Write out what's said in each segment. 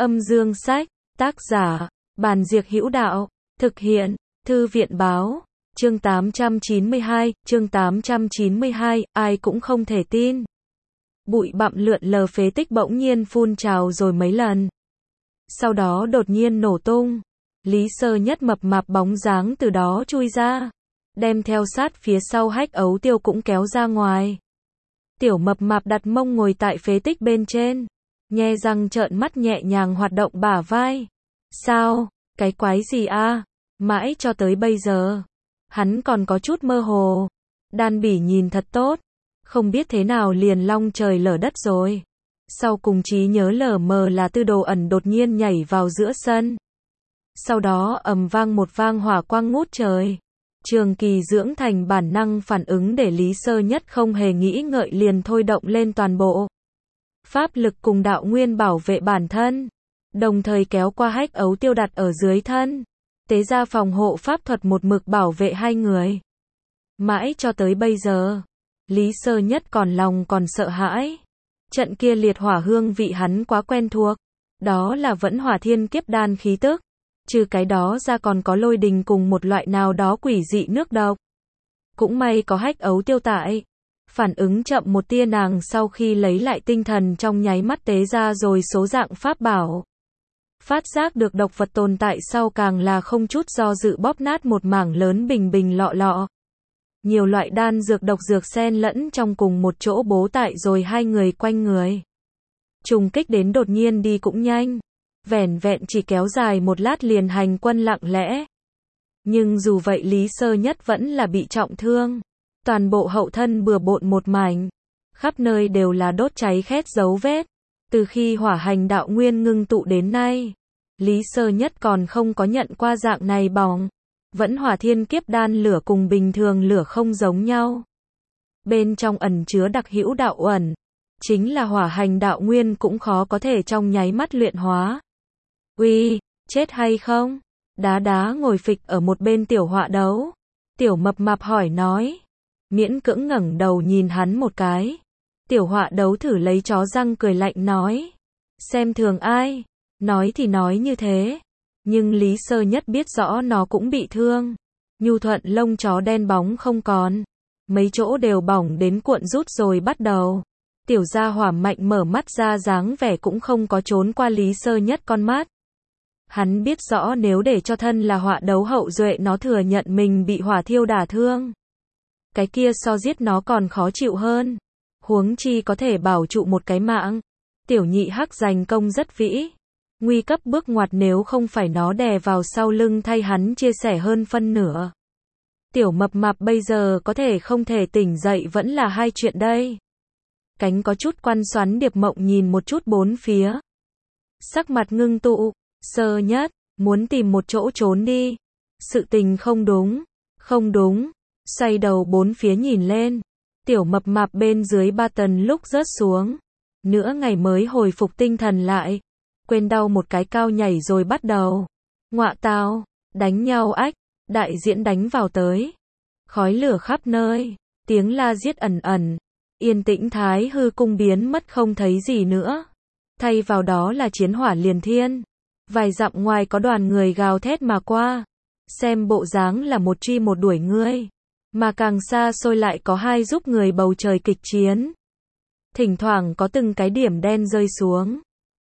Âm dương sách, tác giả, Bàn Diệc Hữu Đạo, thực hiện, Thư viện báo, chương 892, ai cũng không thể tin. Bụi bặm lượn lờ phế tích bỗng nhiên phun trào rồi mấy lần. Sau đó đột nhiên nổ tung. Lý Sơ Nhất mập mạp bóng dáng từ đó chui ra. Đem theo sát phía sau Hách Ấu Tiêu cũng kéo ra ngoài. Tiểu mập mạp đặt mông ngồi tại phế tích bên trên. Nhe răng trợn mắt nhẹ nhàng hoạt động bả vai. Sao? Cái quái gì a? Mãi cho tới bây giờ. Hắn còn có chút mơ hồ. Đan Bỉ nhìn thật tốt. Không biết thế nào liền long trời lở đất rồi. Sau cùng trí nhớ lờ mờ là Tư Đồ Ẩn đột nhiên nhảy vào giữa sân. Sau đó ầm vang một vang hỏa quang ngút trời. Trường Kỳ dưỡng thành bản năng phản ứng để Lý Sơ Nhất không hề nghĩ ngợi liền thôi động lên toàn bộ pháp lực cùng đạo nguyên bảo vệ bản thân. Đồng thời kéo qua Hách Ấu Tiêu đặt ở dưới thân. Tế ra phòng hộ pháp thuật một mực bảo vệ hai người. Mãi cho tới bây giờ, Lý Sơ Nhất còn sợ hãi. Trận kia liệt hỏa hương vị hắn quá quen thuộc. Đó là vẫn hỏa thiên kiếp đan khí tức. Trừ cái đó ra còn có lôi đình cùng một loại nào đó quỷ dị nước độc. Cũng may có Hách Ấu Tiêu tại. Phản ứng chậm một tia nàng sau khi lấy lại tinh thần trong nháy mắt tế ra rồi số dạng pháp bảo. Phát giác được độc vật tồn tại sau càng là không chút do dự bóp nát một mảng lớn bình lọ lọ. Nhiều loại đan dược độc dược xen lẫn trong cùng một chỗ bố tại rồi hai người quanh người. Trùng kích đến đột nhiên đi cũng nhanh. Vẻn vẹn chỉ kéo dài một lát liền hành quân lặng lẽ. Nhưng dù vậy Lý Sơ Nhất vẫn là bị trọng thương. Toàn bộ hậu thân bừa bộn một mảnh. Khắp nơi đều là đốt cháy khét dấu vết. Từ khi hỏa hành đạo nguyên ngưng tụ đến nay, Lý Sơ Nhất còn không có nhận qua dạng này bỏng. Vẫn hỏa thiên kiếp đan lửa cùng bình thường lửa không giống nhau. Bên trong ẩn chứa đặc hữu đạo ẩn. Chính là hỏa hành đạo nguyên cũng khó có thể trong nháy mắt luyện hóa. Uy, chết hay không? Đá ngồi phịch ở một bên Tiểu Họa Đấu. Tiểu mập mạp hỏi nói. Miễn cưỡng ngẩng đầu nhìn hắn một cái. Tiểu Họa Đấu thử lấy chó răng cười lạnh nói. Xem thường ai? Nói thì nói như thế. Nhưng Lý Sơ Nhất biết rõ nó cũng bị thương. Nhu thuận lông chó đen bóng không còn. Mấy chỗ đều bỏng đến cuộn rút rồi bắt đầu. Tiểu gia hỏa mạnh mở mắt ra dáng vẻ cũng không có trốn qua Lý Sơ Nhất con mắt. Hắn biết rõ nếu để cho thân là Họa Đấu hậu duệ nó thừa nhận mình bị hỏa thiêu đả thương. Cái kia so giết nó còn khó chịu hơn. Huống chi có thể bảo trụ một cái mạng. Tiểu nhị hắc giành công rất vĩ. Nguy cấp bước ngoặt nếu không phải nó đè vào sau lưng thay hắn chia sẻ hơn phân nửa. Tiểu mập mạp bây giờ có thể không thể tỉnh dậy vẫn là hai chuyện đây. Cánh có chút quăn xoắn Điệp Mộng nhìn một chút bốn phía. Sắc mặt ngưng tụ. Sơ Nhất, muốn tìm một chỗ trốn đi. Sự tình không đúng. Xoay đầu bốn phía nhìn lên. Tiểu mập mạp bên dưới 3 tầng lúc rớt xuống. Nửa ngày mới hồi phục tinh thần lại. Quên đau một cái cao nhảy rồi bắt đầu. Ngọa tào, đánh nhau ách, đại diễn đánh vào tới. Khói lửa khắp nơi, tiếng la giết ẩn. Yên tĩnh Thái Hư cung biến mất không thấy gì nữa. Thay vào đó là chiến hỏa liền thiên. Vài dặm ngoài có đoàn người gào thét mà qua. Xem bộ dáng là một truy một đuổi ngươi. Mà càng xa xôi lại có hai giúp người bầu trời kịch chiến. Thỉnh thoảng có từng cái điểm đen rơi xuống.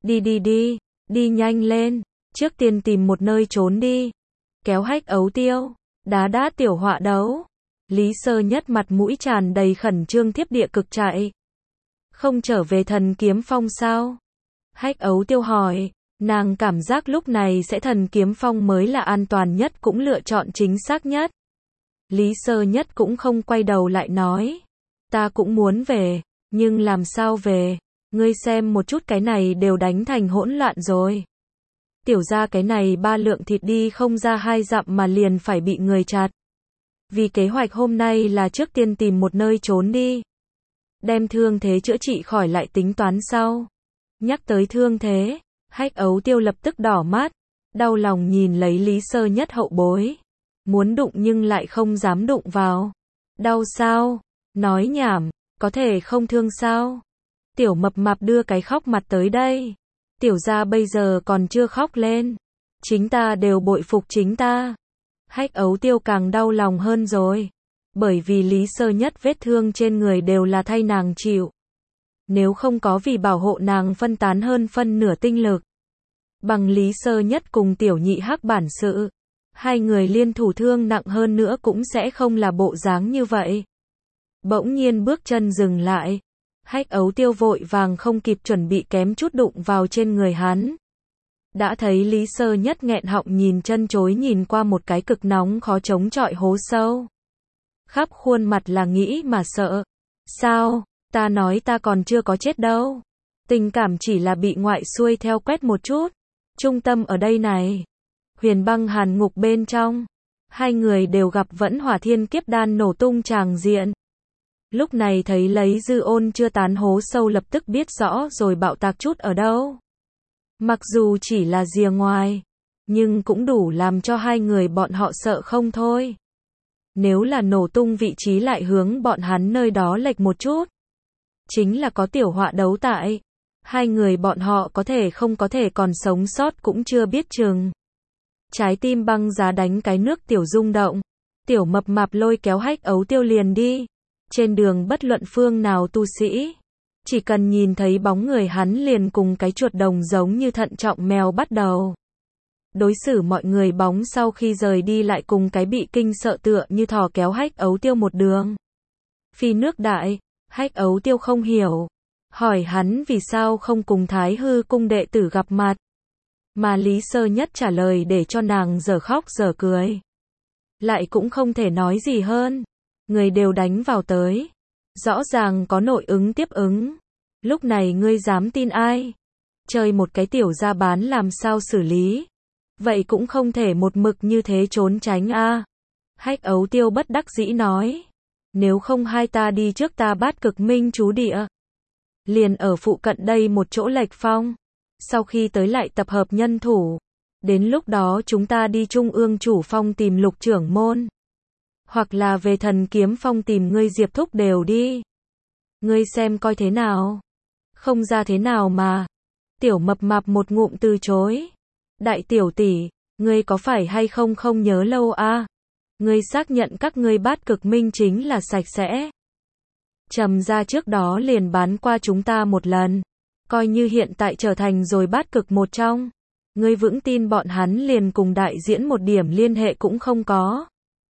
Đi nhanh lên. Trước tiên tìm một nơi trốn đi. Kéo Hách Ấu Tiêu. Đá Tiểu Họa Đấu. Lý Sơ Nhất mặt mũi tràn đầy khẩn trương thiếp địa cực chạy. Không trở về Thần Kiếm Phong sao? Hách Ấu Tiêu hỏi. Nàng cảm giác lúc này sẽ Thần Kiếm Phong mới là an toàn nhất cũng lựa chọn chính xác nhất. Lý Sơ Nhất cũng không quay đầu lại nói. Ta cũng muốn về, nhưng làm sao về? Ngươi xem một chút cái này đều đánh thành hỗn loạn rồi. Tiểu ra cái này 3 lượng thịt đi không ra 2 dặm mà liền phải bị người chặt. Vì kế hoạch hôm nay là trước tiên tìm một nơi trốn đi. Đem thương thế chữa trị khỏi lại tính toán sau. Nhắc tới thương thế, Hách Ấu Tiêu lập tức đỏ mắt. Đau lòng nhìn lấy Lý Sơ Nhất hậu bối. Muốn đụng nhưng lại không dám đụng vào. Đau sao? Nói nhảm, có thể không thương sao? Tiểu mập mạp đưa cái khóc mặt tới đây. Tiểu gia bây giờ còn chưa khóc lên. Chính ta đều bội phục chính ta. Hách Ấu Tiêu càng đau lòng hơn rồi. Bởi vì Lý Sơ Nhất vết thương trên người đều là thay nàng chịu. Nếu không có vì bảo hộ nàng phân tán hơn phân nửa tinh lực. Bằng Lý Sơ Nhất cùng Tiểu Nhị Hắc bản sự. Hai người liên thủ thương nặng hơn nữa cũng sẽ không là bộ dáng như vậy. Bỗng nhiên bước chân dừng lại. Hách Ấu Tiêu vội vàng không kịp chuẩn bị kém chút đụng vào trên người hắn. Đã thấy Lý Sơ Nhất nghẹn họng nhìn chân chối nhìn qua một cái cực nóng khó chống chọi hố sâu. Khắp khuôn mặt là nghĩ mà sợ. Sao, ta nói ta còn chưa có chết đâu. Tình cảm chỉ là bị ngoại xuôi theo quét một chút. Trung tâm ở đây này. Huyền Băng Hàn Ngục bên trong. Hai người đều gặp vẫn hỏa thiên kiếp đan nổ tung tràng diện. Lúc này thấy lấy dư ôn chưa tán hố sâu lập tức biết rõ rồi bạo tạc chút ở đâu. Mặc dù chỉ là rìa ngoài, nhưng cũng đủ làm cho hai người bọn họ sợ không thôi. Nếu là nổ tung vị trí lại hướng bọn hắn nơi đó lệch một chút. Chính là có tiểu họa đấu tại. Hai người bọn họ có thể không có thể còn sống sót cũng chưa biết chừng. Trái tim băng giá đánh cái nước tiểu rung động. Tiểu mập mạp lôi kéo Hách Ấu Tiêu liền đi. Trên đường bất luận phương nào tu sĩ. Chỉ cần nhìn thấy bóng người hắn liền cùng cái chuột đồng giống như thận trọng mèo bắt đầu. Đối xử mọi người bóng sau khi rời đi lại cùng cái bị kinh sợ tựa như thỏ kéo Hách Ấu Tiêu một đường. Phi nước đại, Hách Ấu Tiêu không hiểu. Hỏi hắn vì sao không cùng Thái Hư cung đệ tử gặp mặt. Mà Lý Sơ Nhất trả lời để cho nàng dở khóc dở cười. Lại cũng không thể nói gì hơn. Người đều đánh vào tới. Rõ ràng có nội ứng tiếp ứng. Lúc này ngươi dám tin ai? Chơi một cái tiểu gia bán làm sao xử lý? Vậy cũng không thể một mực như thế trốn tránh a. Hách Ấu Tiêu bất đắc dĩ nói. Nếu không hai ta đi trước ta Bát Cực Minh chú địa. Liền ở phụ cận đây một chỗ lệch phong. Sau khi tới lại tập hợp nhân thủ. Đến lúc đó chúng ta đi Trung ương chủ phong tìm Lục trưởng môn. Hoặc là về Thần Kiếm Phong tìm ngươi Diệp Thúc đều đi. Ngươi xem coi thế nào. Không ra thế nào mà. Tiểu mập mạp một ngụm từ chối. Đại tiểu tỷ, ngươi có phải hay không không nhớ lâu a? Ngươi xác nhận các ngươi Bát Cực Minh chính là sạch sẽ. Trầm ra trước đó liền bán qua chúng ta một lần. Coi như hiện tại trở thành rồi Bát Cực một trong. Ngươi vững tin bọn hắn liền cùng đại diễn một điểm liên hệ cũng không có.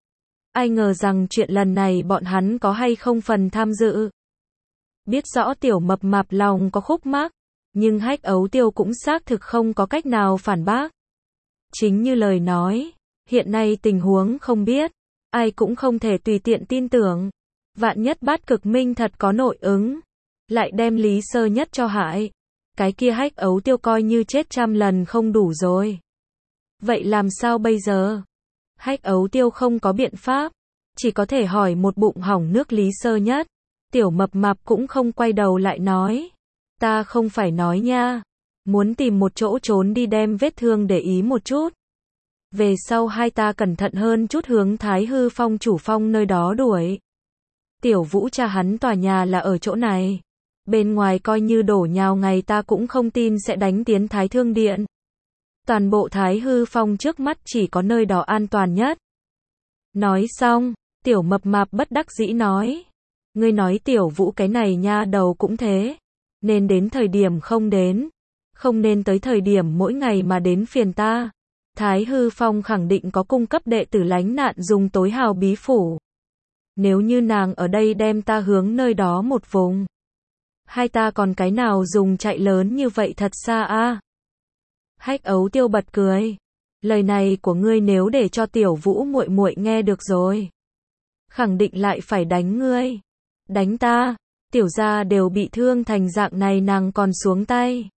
Ai ngờ rằng chuyện lần này bọn hắn có hay không phần tham dự. Biết rõ tiểu mập mạp lòng có khúc mắc, nhưng Hách Ấu Tiêu cũng xác thực không có cách nào phản bác. Chính như lời nói, hiện nay tình huống không biết, ai cũng không thể tùy tiện tin tưởng. Vạn nhất Bát Cực Minh thật có nội ứng, lại đem Lý Sơ Nhất cho hại. Cái kia Hách Ấu Tiêu coi như chết trăm lần không đủ rồi. Vậy làm sao bây giờ? Hách Ấu Tiêu không có biện pháp, chỉ có thể hỏi một bụng hỏng nước Lý Sơ Nhất. Tiểu mập mạp cũng không quay đầu lại nói. Ta không phải nói nha. Muốn tìm một chỗ trốn đi đem vết thương để ý một chút. Về sau hai ta cẩn thận hơn chút hướng Thái Hư Phong chủ phong nơi đó đuổi. Tiểu Vũ cha hắn tòa nhà là ở chỗ này. Bên ngoài coi như đổ nhào ngày ta cũng không tin sẽ đánh tiến Thái Thương Điện. Toàn bộ Thái Hư Phong trước mắt chỉ có nơi đó an toàn nhất. Nói xong, tiểu mập mạp bất đắc dĩ nói. Ngươi nói Tiểu Vũ cái này nha đầu cũng thế. Nên đến thời điểm không đến. Không nên tới thời điểm mỗi ngày mà đến phiền ta. Thái Hư Phong khẳng định có cung cấp đệ tử lánh nạn dùng tối hào bí phủ. Nếu như nàng ở đây đem ta hướng nơi đó một vùng. Hai ta còn cái nào dùng chạy lớn như vậy thật xa a? Hách Ấu Tiêu bật cười. Lời này của ngươi nếu để cho Tiểu Vũ muội muội nghe được rồi. Khẳng định lại phải đánh ngươi. Đánh ta, tiểu gia đều bị thương thành dạng này nàng còn xuống tay.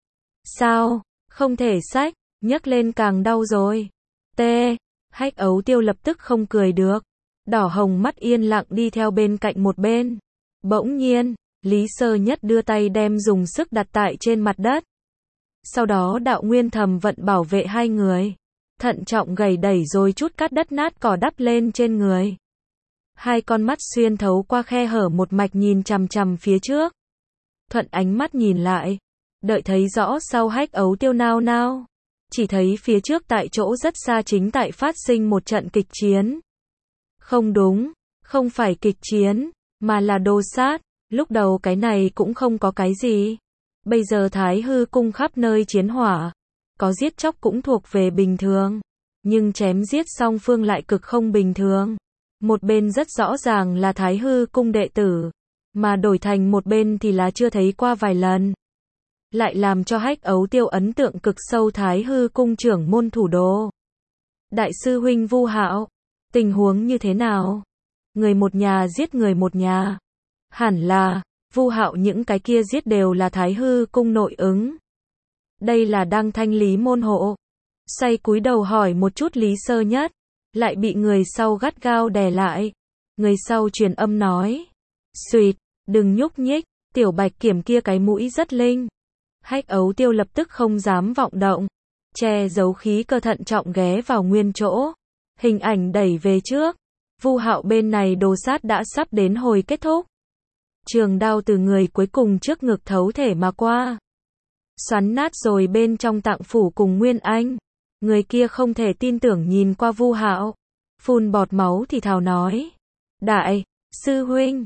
Sao, không thể xách, nhấc lên càng đau rồi. Tê, Hách Ấu Tiêu lập tức không cười được. Đỏ hồng mắt yên lặng đi theo bên cạnh một bên. Bỗng nhiên, Lý Sơ Nhất đưa tay đem dùng sức đặt tại trên mặt đất. Sau đó đạo nguyên thầm vận bảo vệ hai người. Thận trọng gầy đẩy rồi chút cát đất nát cỏ đắp lên trên người. Hai con mắt xuyên thấu qua khe hở một mạch nhìn chằm chằm phía trước. Thuận ánh mắt nhìn lại. Đợi thấy rõ sau Hách Ấu Tiêu nao nao. Chỉ thấy phía trước tại chỗ rất xa chính tại phát sinh một trận kịch chiến. Không đúng, không phải kịch chiến, mà là đồ sát. Lúc đầu cái này cũng không có cái gì. Bây giờ Thái Hư cung khắp nơi chiến hỏa. Có giết chóc cũng thuộc về bình thường. Nhưng chém giết song phương lại cực không bình thường. Một bên rất rõ ràng là Thái Hư cung đệ tử. Mà đổi thành một bên thì là chưa thấy qua vài lần. Lại làm cho Hách Ấu Tiêu ấn tượng cực sâu Thái Hư cung trưởng môn thủ đồ. Đại sư huynh Vu Hạo, tình huống như thế nào? Người một nhà giết người một nhà. Hẳn là, Vu Hạo những cái kia giết đều là Thái Hư cung nội ứng. Đây là đang thanh lý môn hộ. Say cúi đầu hỏi một chút Lý Sơ Nhất, lại bị người sau gắt gao đè lại. Người sau truyền âm nói, "Xuyệt, đừng nhúc nhích, tiểu Bạch Kiểm kia cái mũi rất linh." Hách Ấu Tiêu lập tức không dám vọng động, che giấu khí cơ thận trọng ghé vào nguyên chỗ. Hình ảnh đẩy về trước. Vu Hạo bên này đồ sát đã sắp đến hồi kết thúc. Trường đao từ người cuối cùng trước ngực thấu thể mà qua. Xoắn nát rồi bên trong tạng phủ cùng Nguyên Anh. Người kia không thể tin tưởng nhìn qua Vu Hạo. Phun bọt máu thì thào nói. Đại, sư huynh,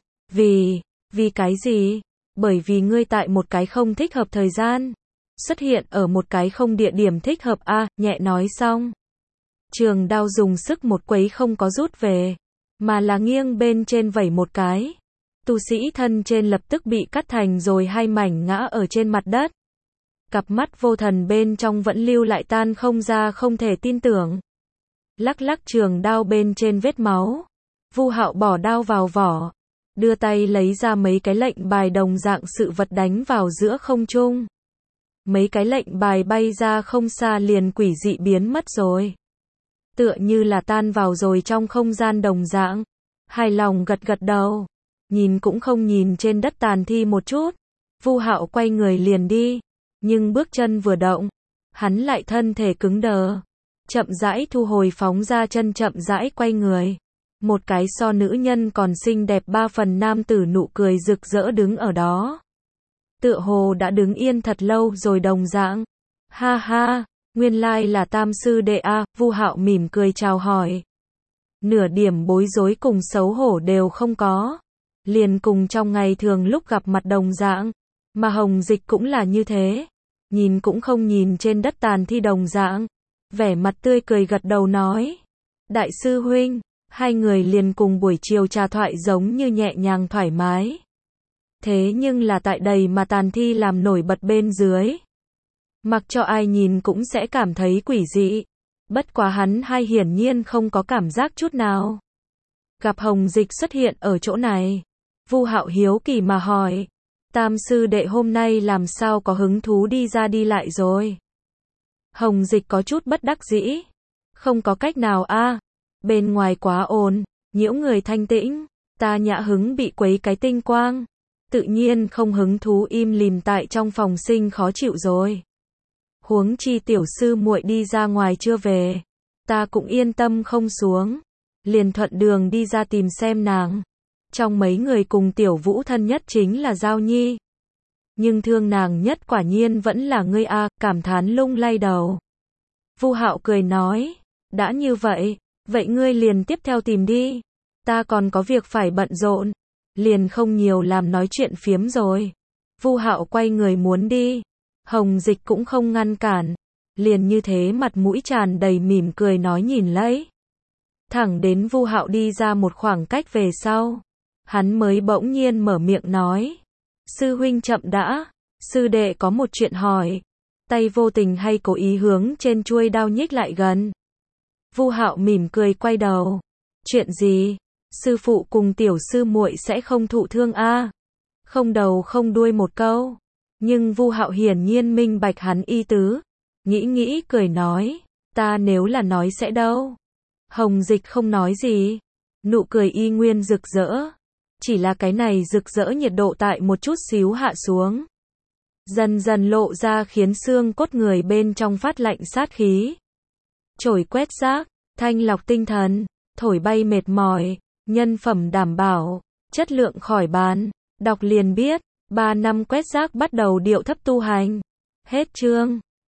vì cái gì? Bởi vì ngươi tại một cái không thích hợp thời gian. Xuất hiện ở một cái không địa điểm thích hợp nhẹ nói xong. Trường đao dùng sức một quấy không có rút về. Mà là nghiêng bên trên vẩy một cái. Tu sĩ thân trên lập tức bị cắt thành rồi hai mảnh ngã ở trên mặt đất. Cặp mắt vô thần bên trong vẫn lưu lại tan không ra không thể tin tưởng. Lắc lắc trường đao bên trên vết máu. Vu Hạo bỏ đao vào vỏ. Đưa tay lấy ra mấy cái lệnh bài đồng dạng sự vật đánh vào giữa không trung. Mấy cái lệnh bài bay ra không xa liền quỷ dị biến mất rồi. Tựa như là tan vào rồi trong không gian đồng dạng. Hài lòng gật gật đầu. Nhìn cũng không nhìn trên đất tàn thi một chút. Vu Hạo quay người liền đi. Nhưng bước chân vừa động, hắn lại thân thể cứng đờ. Chậm rãi thu hồi phóng ra chân chậm rãi quay người. Một cái so nữ nhân còn xinh đẹp 3 phần nam tử nụ cười rực rỡ đứng ở đó. Tựa hồ đã đứng yên thật lâu rồi đồng dạng. Ha ha, nguyên lai là Tam sư đệ Vu Hạo mỉm cười chào hỏi. Nửa điểm bối rối cùng xấu hổ đều không có. Liền cùng trong ngày thường lúc gặp mặt đồng dạng. Mà Hồng Dịch cũng là như thế. Nhìn cũng không nhìn trên đất tàn thi đồng dạng. Vẻ mặt tươi cười gật đầu nói. Đại sư huynh, hai người liền cùng buổi chiều trà thoại giống như nhẹ nhàng thoải mái. Thế nhưng là tại đây mà tàn thi làm nổi bật bên dưới. Mặc cho ai nhìn cũng sẽ cảm thấy quỷ dị. Bất quá hắn hai hiển nhiên không có cảm giác chút nào. Gặp Hồng Dịch xuất hiện ở chỗ này. Vu Hạo hiếu kỳ mà hỏi. Tam sư đệ hôm nay làm sao có hứng thú đi ra đi lại rồi? Hồng Dịch có chút bất đắc dĩ. Không có cách nào bên ngoài quá ồn, nhiễu người thanh tĩnh, ta nhã hứng bị quấy cái tinh quang. Tự nhiên không hứng thú im lìm tại trong phòng sinh khó chịu rồi. Huống chi tiểu sư muội đi ra ngoài chưa về. Ta cũng yên tâm không xuống. Liền thuận đường đi ra tìm xem nàng. Trong mấy người cùng tiểu vũ thân nhất chính là Giao Nhi. Nhưng thương nàng nhất quả nhiên vẫn là ngươi cảm thán lung lay đầu. Vu Hạo cười nói, đã như vậy, vậy ngươi liền tiếp theo tìm đi. Ta còn có việc phải bận rộn, liền không nhiều làm nói chuyện phiếm rồi. Vu Hạo quay người muốn đi, Hồng Dịch cũng không ngăn cản, liền như thế mặt mũi tràn đầy mỉm cười nói nhìn lấy. Thẳng đến Vu Hạo đi ra một khoảng cách về sau, hắn mới bỗng nhiên mở miệng nói, sư huynh chậm đã, sư đệ có một chuyện hỏi. Tay vô tình hay cố ý hướng trên chuôi đao nhích lại gần. Vu Hạo mỉm cười quay đầu. Chuyện gì? Sư phụ cùng tiểu sư muội sẽ không thụ thương Không đầu không đuôi một câu. Nhưng Vu Hạo hiển nhiên minh bạch hắn ý tứ. Nghĩ cười nói. Ta nếu là nói sẽ đâu. Hồng Dịch không nói gì. Nụ cười y nguyên rực rỡ. Chỉ là cái này rực rỡ nhiệt độ tại một chút xíu hạ xuống. Dần dần lộ ra khiến xương cốt người bên trong phát lạnh sát khí. Chổi quét rác, thanh lọc tinh thần, thổi bay mệt mỏi, nhân phẩm đảm bảo, chất lượng khỏi bàn, đọc liền biết, 3 năm quét rác bắt đầu điệu thấp tu hành. Hết chương.